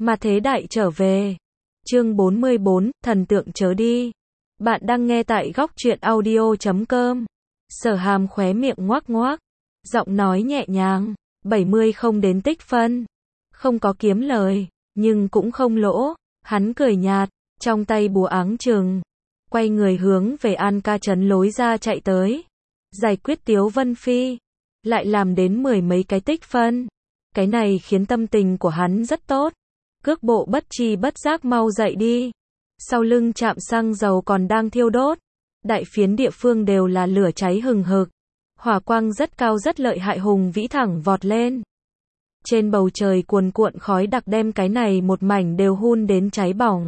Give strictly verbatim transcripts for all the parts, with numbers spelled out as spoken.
Mà thế đại trở về. Chương bốn mươi bốn, thần tượng chớ đi. Bạn đang nghe tại góc truyện audio chấm com. Sở Hàm khóe miệng ngoác ngoác, giọng nói nhẹ nhàng, bảy mươi không đến tích phân. Không có kiếm lời, nhưng cũng không lỗ. Hắn cười nhạt, trong tay búa áng chừng, quay người hướng về An Ca Trấn lối ra chạy tới. Giải quyết Tiếu Vân Phi, lại làm đến mười mấy cái tích phân. Cái này khiến tâm tình của hắn rất tốt. Cước bộ bất tri bất giác mau dậy đi. Sau lưng trạm xăng dầu còn đang thiêu đốt. Đại phiến địa phương đều là lửa cháy hừng hực. Hỏa quang rất cao rất lợi hại hùng vĩ thẳng vọt lên. Trên bầu trời cuồn cuộn khói đặc đem cái này một mảnh đều hun đến cháy bỏng.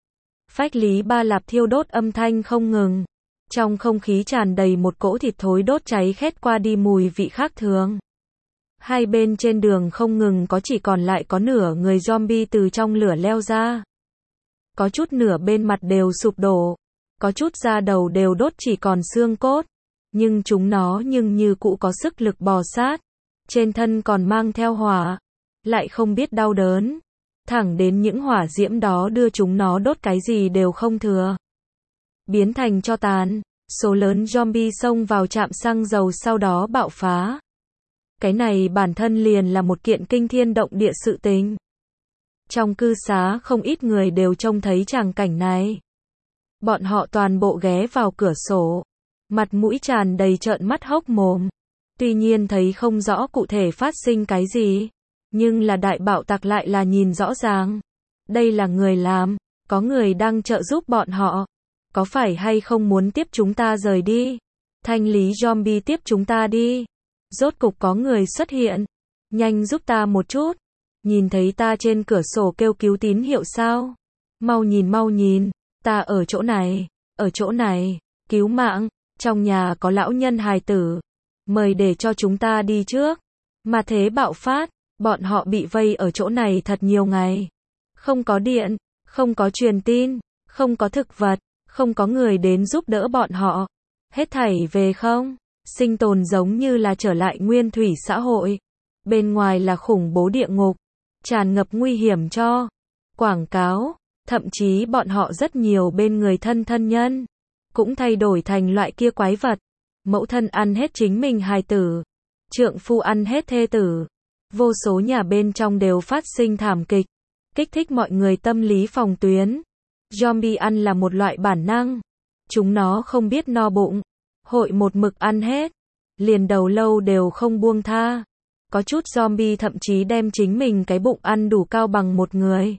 Phách Lý Ba Lạp thiêu đốt âm thanh không ngừng. Trong không khí tràn đầy một cỗ thịt thối đốt cháy khét qua đi mùi vị khác thường. Hai bên trên đường không ngừng có chỉ còn lại có nửa người zombie từ trong lửa leo ra. Có chút nửa bên mặt đều sụp đổ. Có chút da đầu đều đốt chỉ còn xương cốt. Nhưng chúng nó nhưng như cũ có sức lực bò sát. Trên thân còn mang theo hỏa. Lại không biết đau đớn. Thẳng đến những hỏa diễm đó đưa chúng nó đốt cái gì đều không thừa. Biến thành tro tàn. Số lớn zombie xông vào trạm xăng dầu sau đó bạo phá. Cái này bản thân liền là một kiện kinh thiên động địa sự tình. Trong cư xá không ít người đều trông thấy tràng cảnh này. Bọn họ toàn bộ ghé vào cửa sổ. Mặt mũi tràn đầy trợn mắt hốc mồm. Tuy nhiên thấy không rõ cụ thể phát sinh cái gì. Nhưng là đại bạo tạc lại là nhìn rõ ràng. Đây là người làm. Có người đang trợ giúp bọn họ. Có phải hay không muốn tiếp chúng ta rời đi? Thanh lý zombie tiếp chúng ta đi. Rốt cục có người xuất hiện. Nhanh giúp ta một chút. Nhìn thấy ta trên cửa sổ kêu cứu tín hiệu sao? Mau nhìn mau nhìn. Ta ở chỗ này. Ở chỗ này. Cứu mạng. Trong nhà có lão nhân hài tử. Mời để cho chúng ta đi trước. Mà thế bạo phát. Bọn họ bị vây ở chỗ này thật nhiều ngày. Không có điện. Không có truyền tin. Không có thực vật. Không có người đến giúp đỡ bọn họ. Hết thảy về không? Sinh tồn giống như là trở lại nguyên thủy xã hội. Bên ngoài là khủng bố địa ngục. Tràn ngập nguy hiểm cho. Quảng cáo. Thậm chí bọn họ rất nhiều bên người thân thân nhân. Cũng thay đổi thành loại kia quái vật. Mẫu thân ăn hết chính mình hài tử. Trượng phu ăn hết thê tử. Vô số nhà bên trong đều phát sinh thảm kịch. Kích thích mọi người tâm lý phòng tuyến. Zombie ăn là một loại bản năng. Chúng nó không biết no bụng. Hội một mực ăn hết. Liền đầu lâu đều không buông tha. Có chút zombie thậm chí đem chính mình cái bụng ăn đủ cao bằng một người.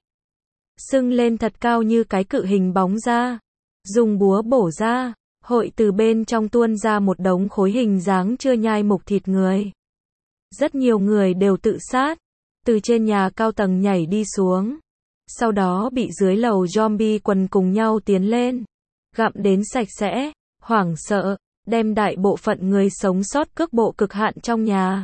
Sưng lên thật cao như cái cự hình bóng ra. Dùng búa bổ ra. Hội từ bên trong tuôn ra một đống khối hình dáng chưa nhai mục thịt người. Rất nhiều người đều tự sát. Từ trên nhà cao tầng nhảy đi xuống. Sau đó bị dưới lầu zombie quần cùng nhau tiến lên. Gặm đến sạch sẽ. Hoảng sợ. Đem đại bộ phận người sống sót cước bộ cực hạn trong nhà.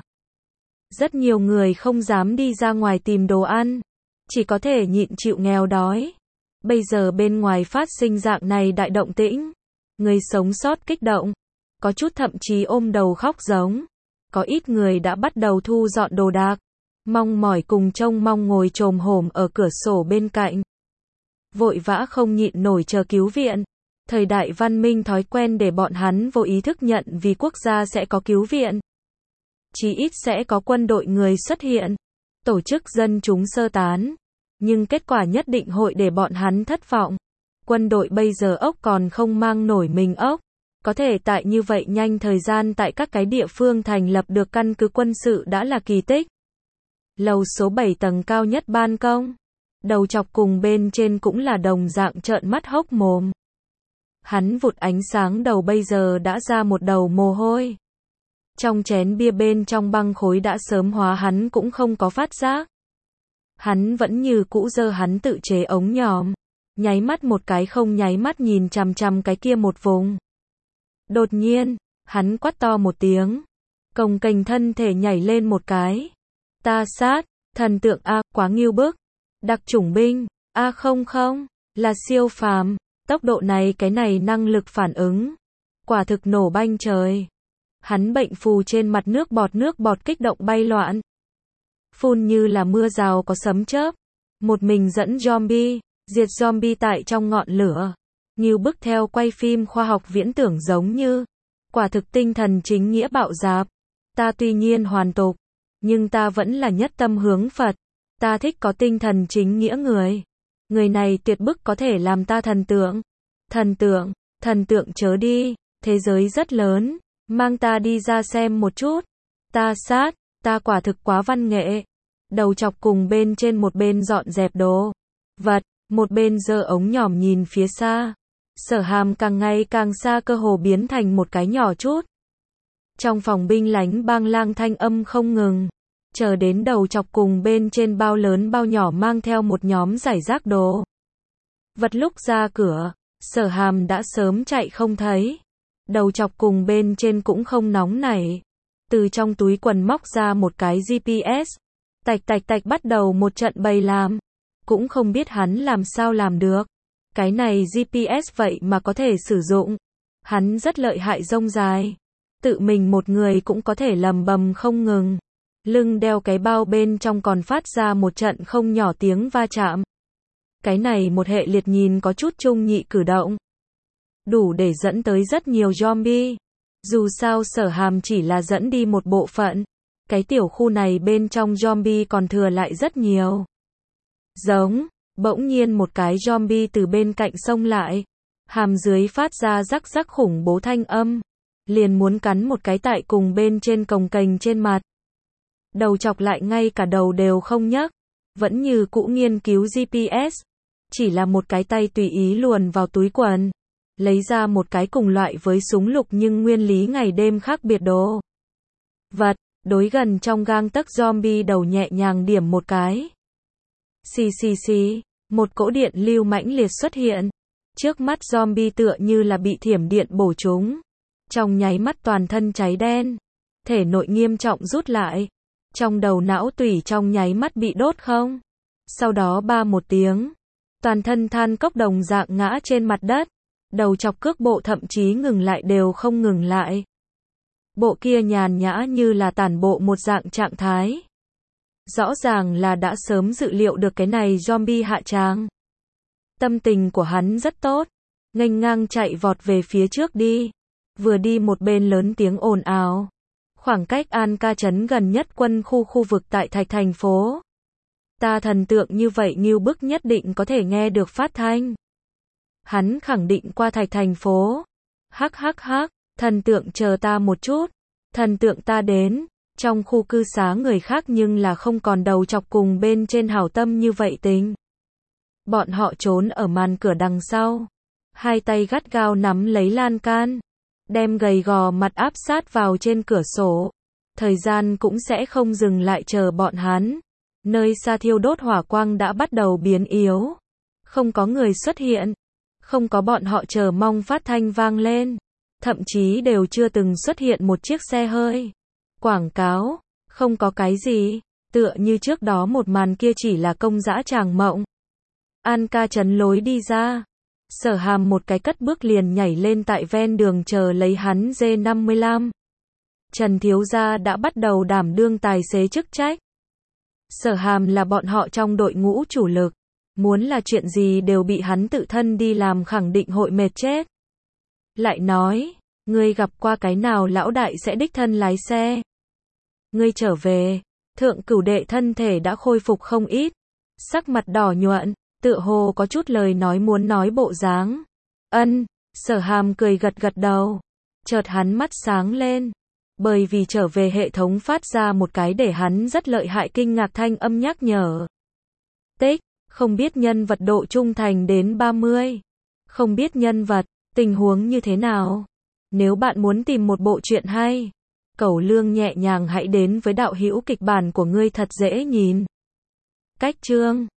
Rất nhiều người không dám đi ra ngoài tìm đồ ăn. Chỉ có thể nhịn chịu nghèo đói. Bây giờ bên ngoài phát sinh dạng này đại động tĩnh. Người sống sót kích động. Có chút thậm chí ôm đầu khóc giống. Có ít người đã bắt đầu thu dọn đồ đạc. Mong mỏi cùng trông mong ngồi chồm hổm ở cửa sổ bên cạnh. Vội vã không nhịn nổi chờ cứu viện. Thời đại văn minh thói quen để bọn hắn vô ý thức nhận vì quốc gia sẽ có cứu viện. Chí ít sẽ có quân đội người xuất hiện. Tổ chức dân chúng sơ tán. Nhưng kết quả nhất định hội để bọn hắn thất vọng. Quân đội bây giờ ốc còn không mang nổi mình ốc. Có thể tại như vậy nhanh thời gian tại các cái địa phương thành lập được căn cứ quân sự đã là kỳ tích. Lầu số bảy tầng cao nhất ban công. Đầu chọc cùng bên trên cũng là đồng dạng trợn mắt hốc mồm. Hắn vụt ánh sáng đầu bây giờ đã ra một đầu mồ hôi. Trong chén bia bên trong băng khối đã sớm hóa hắn cũng không có phát giác. Hắn vẫn như cũ giơ hắn tự chế ống nhòm. Nháy mắt một cái không nháy mắt nhìn chằm chằm cái kia một vùng. Đột nhiên, hắn quát to một tiếng. Cồng kềnh thân thể nhảy lên một cái. Ta sát, thần tượng A, quá nghiêu bức. Đặc chủng binh, A không không, là siêu phàm. Tốc độ này cái này năng lực phản ứng. Quả thực nổ banh trời. Hắn bệnh phù trên mặt nước bọt nước bọt kích động bay loạn. Phun như là mưa rào có sấm chớp. Một mình dẫn zombie, diệt zombie tại trong ngọn lửa. Như bức theo quay phim khoa học viễn tưởng giống như. Quả thực tinh thần chính nghĩa bạo dạp. Ta tuy nhiên hoàn tục, nhưng ta vẫn là nhất tâm hướng Phật. Ta thích có tinh thần chính nghĩa người. Người này tuyệt bức có thể làm ta thần tượng. Thần tượng, thần tượng chớ đi, thế giới rất lớn, mang ta đi ra xem một chút. Ta sát, ta quả thực quá văn nghệ. Đầu chọc cùng bên trên một bên dọn dẹp đồ vật, một bên giơ ống nhòm nhìn phía xa. Sở Hàm càng ngày càng xa, cơ hồ biến thành một cái nhỏ chút. Trong phòng binh lánh bang lang thanh âm không ngừng. Chờ đến đầu chọc cùng bên trên bao lớn bao nhỏ mang theo một nhóm giải rác đồ vật lúc ra cửa, Sở Hàm đã sớm chạy không thấy. Đầu chọc cùng bên trên cũng không nóng nảy. Từ trong túi quần móc ra một cái giê pê ét. Tạch tạch tạch bắt đầu một trận bày làm. Cũng không biết hắn làm sao làm được. Cái này giê pê ét vậy mà có thể sử dụng. Hắn rất lợi hại rông dài. Tự mình một người cũng có thể lầm bầm không ngừng. Lưng đeo cái bao bên trong còn phát ra một trận không nhỏ tiếng va chạm. Cái này một hệ liệt nhìn có chút trung nhị cử động. Đủ để dẫn tới rất nhiều zombie. Dù sao Sở Hàm chỉ là dẫn đi một bộ phận. Cái tiểu khu này bên trong zombie còn thừa lại rất nhiều. Giống, bỗng nhiên một cái zombie từ bên cạnh xông lại. Hàm dưới phát ra rắc rắc khủng bố thanh âm. Liền muốn cắn một cái tại cùng bên trên cồng kềnh trên mặt. Đầu chọc lại ngay cả đầu đều không nhấc. Vẫn như cũ nghiên cứu giê pê ét. Chỉ là một cái tay tùy ý luồn vào túi quần. Lấy ra một cái cùng loại với súng lục nhưng nguyên lý ngày đêm khác biệt đồ vật. Đối gần trong gang tấc zombie đầu nhẹ nhàng điểm một cái. Xì xì xì. Một cỗ điện lưu mãnh liệt xuất hiện. Trước mắt zombie tựa như là bị thiểm điện bổ trúng. Trong nháy mắt toàn thân cháy đen. Thể nội nghiêm trọng rút lại. Trong đầu não tủy trong nháy mắt bị đốt không. Sau đó ba một tiếng. Toàn thân than cốc đồng dạng ngã trên mặt đất. Đầu chọc cước bộ thậm chí ngừng lại đều không ngừng lại. Bộ kia nhàn nhã như là tản bộ một dạng trạng thái. Rõ ràng là đã sớm dự liệu được cái này zombie hạ tràng. Tâm tình của hắn rất tốt. Nghênh ngang chạy vọt về phía trước đi. Vừa đi một bên lớn tiếng ồn ào. Khoảng cách An Ca trấn gần nhất quân khu khu vực tại Thạch thành phố. Ta thần tượng như vậy Ngưu Bức nhất định có thể nghe được phát thanh. Hắn khẳng định qua Thạch thành phố. Hắc hắc hắc, thần tượng chờ ta một chút. Thần tượng ta đến. Trong khu cư xá người khác nhưng là không còn đầu chọc cùng bên trên hảo tâm như vậy tính. Bọn họ trốn ở màn cửa đằng sau. Hai tay gắt gao nắm lấy lan can. Đem gầy gò mặt áp sát vào trên cửa sổ. Thời gian cũng sẽ không dừng lại chờ bọn hắn. Nơi xa thiêu đốt hỏa quang đã bắt đầu biến yếu. Không có người xuất hiện. Không có bọn họ chờ mong phát thanh vang lên. Thậm chí đều chưa từng xuất hiện một chiếc xe hơi. Quảng cáo. Không có cái gì. Tựa như trước đó một màn kia chỉ là công dã tràng mộng. An Ca trấn lối đi ra. Sở Hàm một cái cất bước liền nhảy lên tại ven đường chờ lấy hắn D năm mươi lăm. Trần thiếu gia đã bắt đầu đảm đương tài xế chức trách. Sở Hàm là bọn họ trong đội ngũ chủ lực. Muốn là chuyện gì đều bị hắn tự thân đi làm khẳng định hội mệt chết. Lại nói, ngươi gặp qua cái nào lão đại sẽ đích thân lái xe. Ngươi trở về, thượng cửu đệ thân thể đã khôi phục không ít. Sắc mặt đỏ nhuận. Tựa hồ có chút lời nói muốn nói bộ dáng. Ân, Sở Hàm cười gật gật đầu. Chợt hắn mắt sáng lên. Bởi vì trở về hệ thống phát ra một cái để hắn rất lợi hại kinh ngạc thanh âm nhắc nhở. Tích, không biết nhân vật độ trung thành đến ba mươi. Không biết nhân vật, tình huống như thế nào. Nếu bạn muốn tìm một bộ truyện hay, Cẩu Lương nhẹ nhàng hãy đến với đạo hữu kịch bản của ngươi thật dễ nhìn. Cách chương